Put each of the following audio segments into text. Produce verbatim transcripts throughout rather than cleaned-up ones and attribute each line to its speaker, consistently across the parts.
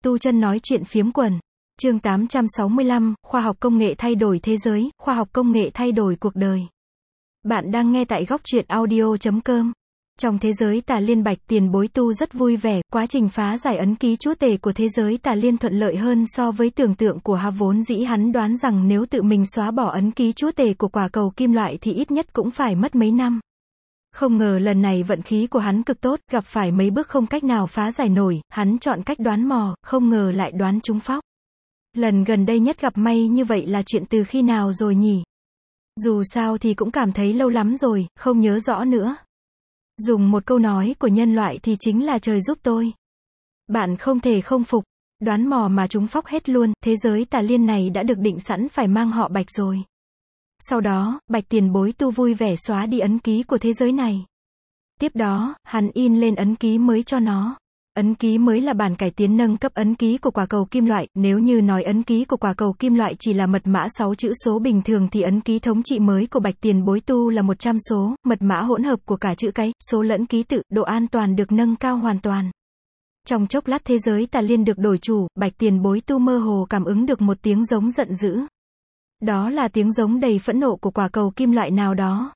Speaker 1: Tu chân nói chuyện phiếm quần. Chương tám trăm sáu mươi lăm, khoa học công nghệ thay đổi thế giới, khoa học công nghệ thay đổi cuộc đời. Bạn đang nghe tại góc truyện audio chấm com. Trong thế giới Tà Liên, Bạch Tiền Bối Tu rất vui vẻ, quá trình phá giải ấn ký chúa tể của thế giới Tà Liên thuận lợi hơn so với tưởng tượng của hắn. Vốn dĩ hắn đoán rằng nếu tự mình xóa bỏ ấn ký chúa tể của quả cầu kim loại thì ít nhất cũng phải mất mấy năm. Không ngờ lần này vận khí của hắn cực tốt, gặp phải mấy bước không cách nào phá giải nổi, hắn chọn cách đoán mò, không ngờ lại đoán trúng phóc. Lần gần đây nhất gặp may như vậy là chuyện từ khi nào rồi nhỉ? Dù sao thì cũng cảm thấy lâu lắm rồi, không nhớ rõ nữa. Dùng một câu nói của nhân loại thì chính là trời giúp tôi. Bạn không thể không phục, đoán mò mà trúng phóc hết luôn, thế giới Tà Liên này đã được định sẵn phải mang họ Bạch rồi. Sau đó, Bạch Tiền Bối Tu vui vẻ xóa đi ấn ký của thế giới này. Tiếp đó, hắn in lên ấn ký mới cho nó. Ấn ký mới là bản cải tiến nâng cấp ấn ký của quả cầu kim loại. Nếu như nói ấn ký của quả cầu kim loại chỉ là mật mã sáu chữ số bình thường thì ấn ký thống trị mới của Bạch Tiền Bối Tu là một trăm số, mật mã hỗn hợp của cả chữ cái, số lẫn ký tự, độ an toàn được nâng cao hoàn toàn. Trong chốc lát thế giới Tà Liên được đổi chủ, Bạch Tiền Bối Tu mơ hồ cảm ứng được một tiếng giống giận dữ. Đó là tiếng giống đầy phẫn nộ của quả cầu kim loại nào đó.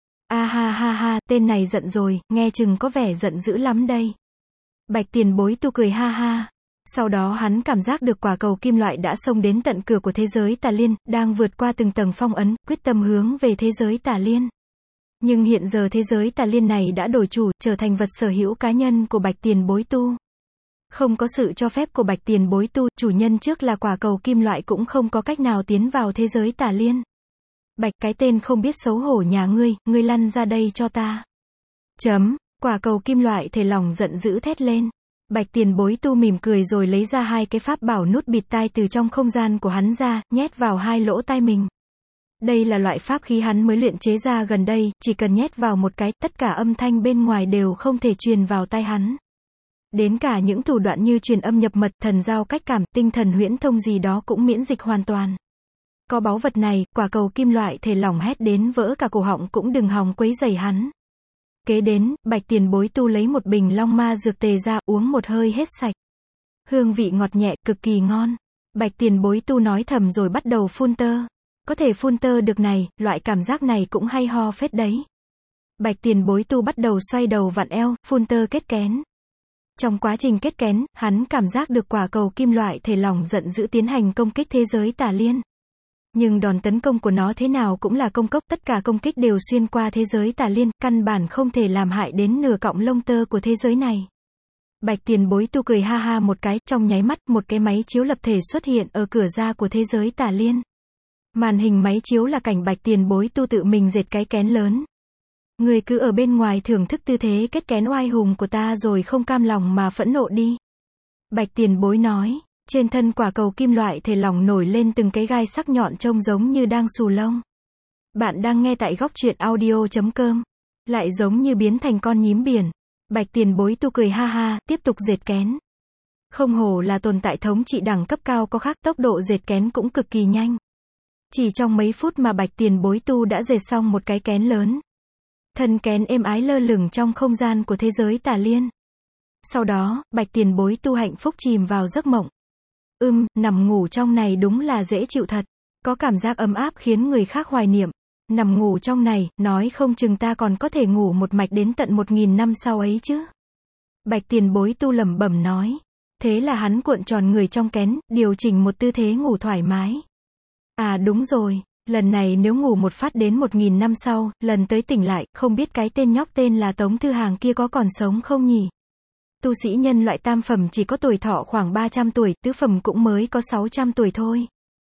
Speaker 1: A ha ha ha, tên này giận rồi, nghe chừng có vẻ giận dữ lắm đây. Bạch Tiền Bối Tu cười ha ha. Sau đó hắn cảm giác được quả cầu kim loại đã xông đến tận cửa của thế giới Tà Liên, đang vượt qua từng tầng phong ấn, quyết tâm hướng về thế giới Tà Liên. Nhưng hiện giờ thế giới Tà Liên này đã đổi chủ, trở thành vật sở hữu cá nhân của Bạch Tiền Bối Tu. Không có sự cho phép của Bạch Tiền Bối Tu, chủ nhân trước là quả cầu kim loại cũng không có cách nào tiến vào thế giới Tà Liên. Bạch, cái tên không biết xấu hổ nhà ngươi, ngươi lăn ra đây cho ta. Chấm, quả cầu kim loại thể lòng giận dữ thét lên. Bạch Tiền Bối Tu mỉm cười rồi lấy ra hai cái pháp bảo nút bịt tai từ trong không gian của hắn ra, nhét vào hai lỗ tai mình. Đây là loại pháp khí hắn mới luyện chế ra gần đây, chỉ cần nhét vào một cái, tất cả âm thanh bên ngoài đều không thể truyền vào tai hắn. Đến cả những thủ đoạn như truyền âm nhập mật, thần giao cách cảm, tinh thần huyễn thông gì đó cũng miễn dịch hoàn toàn. Có báu vật này, quả cầu kim loại thể lỏng hét đến vỡ cả cổ họng cũng đừng hòng quấy rầy hắn. Kế đến, Bạch Tiền Bối Tu lấy một bình long ma dược tề ra, uống một hơi hết sạch. Hương vị ngọt nhẹ, cực kỳ ngon. Bạch Tiền Bối Tu nói thầm rồi bắt đầu phun tơ. Có thể phun tơ được này, loại cảm giác này cũng hay ho phết đấy. Bạch Tiền Bối Tu bắt đầu xoay đầu vặn eo, phun tơ kết kén. Trong quá trình kết kén, hắn cảm giác được quả cầu kim loại thể lỏng giận dữ tiến hành công kích thế giới Tà Liên. Nhưng đòn tấn công của nó thế nào cũng là công cốc, tất cả công kích đều xuyên qua thế giới Tà Liên, căn bản không thể làm hại đến nửa cọng lông tơ của thế giới này. Bạch Tiền Bối Tu cười ha ha một cái, trong nháy mắt, một cái máy chiếu lập thể xuất hiện ở cửa ra của thế giới Tà Liên. Màn hình máy chiếu là cảnh Bạch Tiền Bối Tu tự mình dệt cái kén lớn. Người cứ ở bên ngoài thưởng thức tư thế kết kén oai hùng của ta rồi không cam lòng mà phẫn nộ đi. Bạch Tiền Bối nói, trên thân quả cầu kim loại thể lỏng nổi lên từng cái gai sắc nhọn trông giống như đang xù lông. Bạn đang nghe tại góc truyện audio chấm com. Lại giống như biến thành con nhím biển. Bạch Tiền Bối Tu cười ha ha, tiếp tục dệt kén. Không hổ là tồn tại thống trị đẳng cấp cao có khác, tốc độ dệt kén cũng cực kỳ nhanh. Chỉ trong mấy phút mà Bạch Tiền Bối Tu đã dệt xong một cái kén lớn. Thân kén êm ái lơ lửng trong không gian của thế giới Tà Liên. Sau đó, Bạch Tiền Bối Tu hạnh phúc chìm vào giấc mộng. Ưm, nằm ngủ trong này đúng là dễ chịu thật. Có cảm giác ấm áp khiến người khác hoài niệm. Nằm ngủ trong này, nói không chừng ta còn có thể ngủ một mạch đến tận một nghìn năm sau ấy chứ. Bạch Tiền Bối Tu lẩm bẩm nói. Thế là hắn cuộn tròn người trong kén, điều chỉnh một tư thế ngủ thoải mái. À đúng rồi. Lần này nếu ngủ một phát đến một nghìn năm sau, lần tới tỉnh lại, không biết cái tên nhóc tên là Tống Thư Hàng kia có còn sống không nhỉ? Tu sĩ nhân loại tam phẩm chỉ có tuổi thọ khoảng ba trăm tuổi, tứ phẩm cũng mới có sáu trăm tuổi thôi.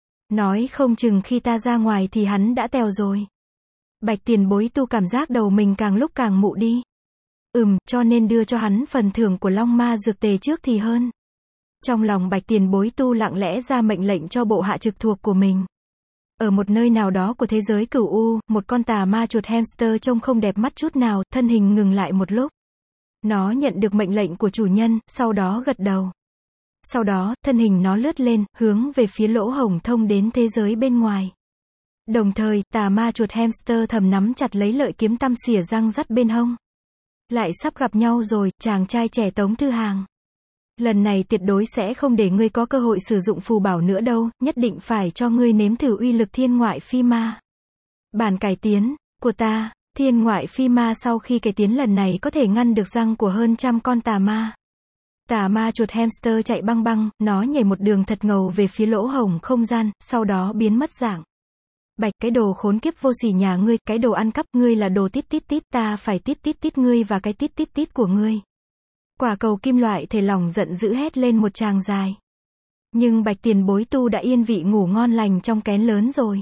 Speaker 1: Nói không chừng khi ta ra ngoài thì hắn đã tèo rồi. Bạch Tiền Bối Tu cảm giác đầu mình càng lúc càng mụ đi. Ừm, cho nên đưa cho hắn phần thưởng của long ma dược tề trước thì hơn. Trong lòng Bạch Tiền Bối Tu lặng lẽ ra mệnh lệnh cho bộ hạ trực thuộc của mình. Ở một nơi nào đó của thế giới cửu u, một con tà ma chuột hamster trông không đẹp mắt chút nào, thân hình ngừng lại một lúc. Nó nhận được mệnh lệnh của chủ nhân, sau đó gật đầu. Sau đó, thân hình nó lướt lên, hướng về phía lỗ hổng thông đến thế giới bên ngoài. Đồng thời, tà ma chuột hamster thầm nắm chặt lấy lợi kiếm tăm xỉa răng rắt bên hông. Lại sắp gặp nhau rồi, chàng trai trẻ Tống Thư Hàng. Lần này tuyệt đối sẽ không để ngươi có cơ hội sử dụng phù bảo nữa đâu, nhất định phải cho ngươi nếm thử uy lực thiên ngoại phi ma. Bản cải tiến của ta, thiên ngoại phi ma sau khi cải tiến lần này có thể ngăn được răng của hơn trăm con tà ma. Tà ma chuột hamster chạy băng băng, nó nhảy một đường thật ngầu về phía lỗ hổng không gian, sau đó biến mất dạng. Bạch, cái đồ khốn kiếp vô sỉ nhà ngươi, cái đồ ăn cắp, ngươi là đồ tít tít tít, ta phải tít tít tít ngươi và cái tít tít tít của ngươi. Quả cầu kim loại thể lỏng giận dữ hét lên một tràng dài. Nhưng Bạch tiền bối tu đã yên vị ngủ ngon lành trong kén lớn rồi.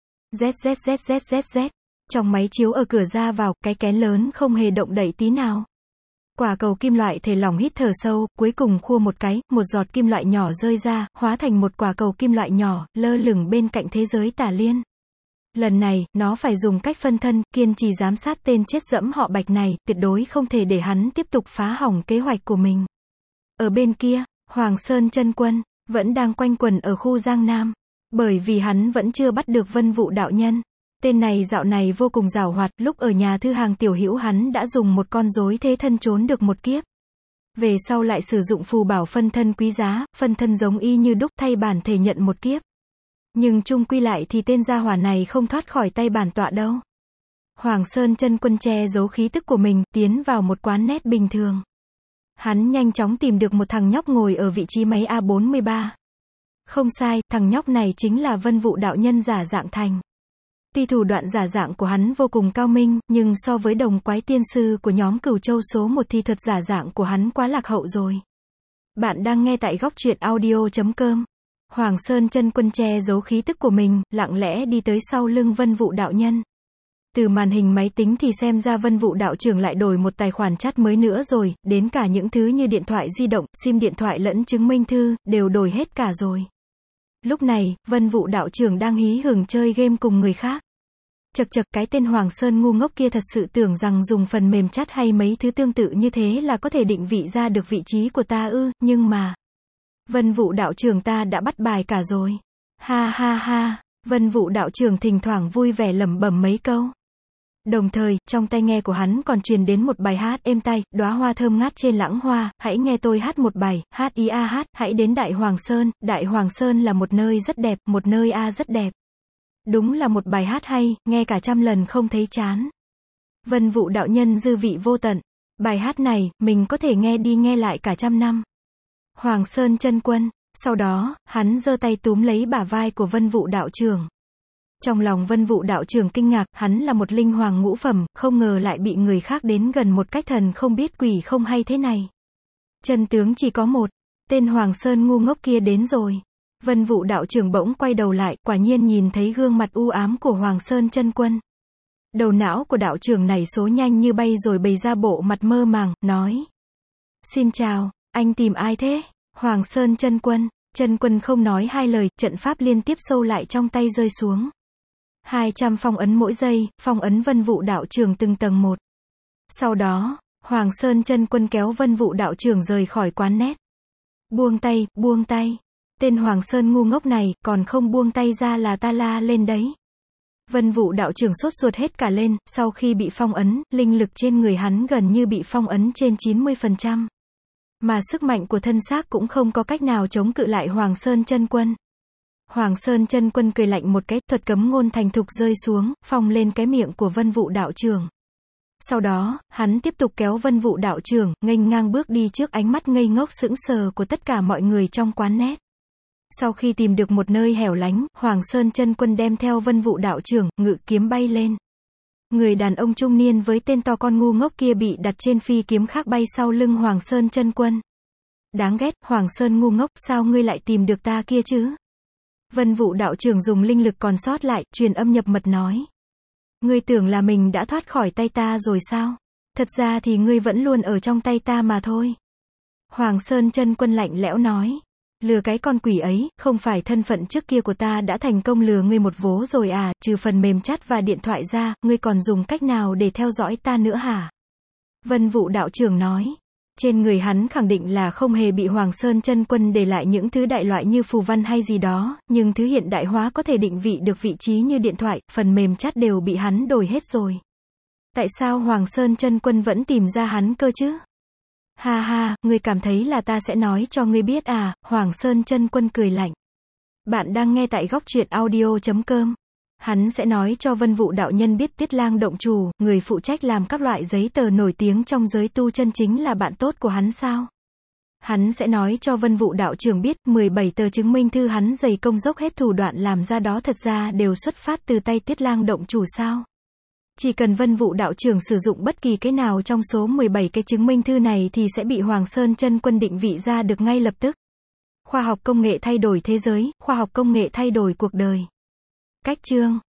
Speaker 1: Z z z z z z. Trong máy chiếu ở cửa ra vào, cái kén lớn không hề động đậy tí nào. Quả cầu kim loại thể lỏng hít thở sâu, cuối cùng khua một cái, một giọt kim loại nhỏ rơi ra, hóa thành một quả cầu kim loại nhỏ, lơ lửng bên cạnh thế giới tả liên. Lần này, nó phải dùng cách phân thân, kiên trì giám sát tên chết dẫm họ Bạch này, tuyệt đối không thể để hắn tiếp tục phá hỏng kế hoạch của mình. Ở bên kia, Hoàng Sơn Chân Quân vẫn đang quanh quẩn ở khu Giang Nam, bởi vì hắn vẫn chưa bắt được Vân Vũ đạo nhân. Tên này dạo này vô cùng giàu hoạt, lúc ở nhà thư hàng Tiểu Hữu hắn đã dùng một con rối thế thân trốn được một kiếp. Về sau lại sử dụng phù bảo phân thân quý giá, phân thân giống y như đúc thay bản thể nhận một kiếp. Nhưng chung quy lại thì tên gia hỏa này không thoát khỏi tay bản tọa đâu. Hoàng Sơn Chân Quân che giấu khí tức của mình, tiến vào một quán nét bình thường. Hắn nhanh chóng tìm được một thằng nhóc ngồi ở vị trí máy A bốn mươi ba. Không sai, thằng nhóc này chính là Vân Vũ đạo nhân giả dạng thành. Tuy thủ đoạn giả dạng của hắn vô cùng cao minh, nhưng so với đồng quái tiên sư của nhóm Cửu Châu số một thì thuật giả dạng của hắn quá lạc hậu rồi. Bạn đang nghe tại góc truyện audio chấm com. Hoàng Sơn Chân Quân che giấu khí tức của mình, lặng lẽ đi tới sau lưng Vân Vũ đạo nhân. Từ màn hình máy tính thì xem ra Vân Vũ đạo trưởng lại đổi một tài khoản chat mới nữa rồi, đến cả những thứ như điện thoại di động, sim điện thoại lẫn chứng minh thư, đều đổi hết cả rồi. Lúc này, Vân Vũ đạo trưởng đang hí hửng chơi game cùng người khác. Chật chật, cái tên Hoàng Sơn ngu ngốc kia thật sự tưởng rằng dùng phần mềm chat hay mấy thứ tương tự như thế là có thể định vị ra được vị trí của ta ư, nhưng mà... Vân Vũ đạo trưởng ta đã bắt bài cả rồi. Ha ha ha, Vân Vũ đạo trưởng thỉnh thoảng vui vẻ lẩm bẩm mấy câu. Đồng thời, trong tai nghe của hắn còn truyền đến một bài hát êm tai, đóa hoa thơm ngát trên lãng hoa, hãy nghe tôi hát một bài, hát ý a hát, hãy đến Đại Hoàng Sơn, Đại Hoàng Sơn là một nơi rất đẹp, một nơi a rất đẹp. Đúng là một bài hát hay, nghe cả trăm lần không thấy chán. Vân Vũ đạo nhân dư vị vô tận. Bài hát này, mình có thể nghe đi nghe lại cả trăm năm. Hoàng Sơn Chân Quân, sau đó, hắn giơ tay túm lấy bả vai của Vân Vũ đạo trưởng. Trong lòng Vân Vũ đạo trưởng kinh ngạc, hắn là một linh hoàng ngũ phẩm, không ngờ lại bị người khác đến gần một cách thần không biết quỷ không hay thế này. Chân tướng chỉ có một, tên Hoàng Sơn ngu ngốc kia đến rồi. Vân Vũ đạo trưởng bỗng quay đầu lại, quả nhiên nhìn thấy gương mặt u ám của Hoàng Sơn Chân Quân. Đầu não của đạo trưởng này số nhanh như bay rồi bày ra bộ mặt mơ màng, nói: "Xin chào, anh tìm ai thế?" Hoàng Sơn Chân Quân, Chân Quân không nói hai lời, trận pháp liên tiếp sâu lại trong tay rơi xuống. hai trăm phong ấn mỗi giây, phong ấn Vân Vũ đạo trưởng từng tầng một. Sau đó, Hoàng Sơn Chân Quân kéo Vân Vũ đạo trưởng rời khỏi quán nét. Buông tay, buông tay. Tên Hoàng Sơn ngu ngốc này, còn không buông tay ra là ta la lên đấy. Vân Vũ đạo trưởng sốt ruột hết cả lên, sau khi bị phong ấn, linh lực trên người hắn gần như bị phong ấn trên chín mươi phần trăm. Mà sức mạnh của thân xác cũng không có cách nào chống cự lại Hoàng Sơn Chân Quân. Hoàng Sơn Chân Quân cười lạnh một cái, thuật cấm ngôn thành thục rơi xuống, phong lên cái miệng của Vân Vũ đạo trưởng. Sau đó, hắn tiếp tục kéo Vân Vũ đạo trưởng, nghênh ngang bước đi trước ánh mắt ngây ngốc sững sờ của tất cả mọi người trong quán nét. Sau khi tìm được một nơi hẻo lánh, Hoàng Sơn Chân Quân đem theo Vân Vũ đạo trưởng, ngự kiếm bay lên. Người đàn ông trung niên với tên to con ngu ngốc kia bị đặt trên phi kiếm khác bay sau lưng Hoàng Sơn Chân Quân. Đáng ghét, Hoàng Sơn ngu ngốc, sao ngươi lại tìm được ta kia chứ? Vân Vũ đạo trưởng dùng linh lực còn sót lại, truyền âm nhập mật nói: "Ngươi tưởng là mình đã thoát khỏi tay ta rồi sao? Thật ra thì ngươi vẫn luôn ở trong tay ta mà thôi." Hoàng Sơn Chân Quân lạnh lẽo nói: "Lừa cái con quỷ ấy, không phải thân phận trước kia của ta đã thành công lừa ngươi một vố rồi à, trừ phần mềm chat và điện thoại ra, ngươi còn dùng cách nào để theo dõi ta nữa hả?" Vân Vũ đạo trưởng nói. Trên người hắn khẳng định là không hề bị Hoàng Sơn Chân Quân để lại những thứ đại loại như phù văn hay gì đó, nhưng thứ hiện đại hóa có thể định vị được vị trí như điện thoại, phần mềm chat đều bị hắn đổi hết rồi. Tại sao Hoàng Sơn Chân Quân vẫn tìm ra hắn cơ chứ? Ha ha, ngươi cảm thấy là ta sẽ nói cho ngươi biết à, Hoàng Sơn Chân Quân cười lạnh. Bạn đang nghe tại góc truyện audio chấm com. Hắn sẽ nói cho Vân Vũ đạo nhân biết Tiết Lang động chủ, người phụ trách làm các loại giấy tờ nổi tiếng trong giới tu chân chính là bạn tốt của hắn sao? Hắn sẽ nói cho Vân Vũ đạo trưởng biết, mười bảy tờ chứng minh thư hắn dày công dốc hết thủ đoạn làm ra đó thật ra đều xuất phát từ tay Tiết Lang động chủ sao? Chỉ cần Vân Vũ đạo trưởng sử dụng bất kỳ cái nào trong số mười bảy cái chứng minh thư này thì sẽ bị Hoàng Sơn Chân Quân định vị ra được ngay lập tức. Khoa học công nghệ thay đổi thế giới, khoa học công nghệ thay đổi cuộc đời. Cách chương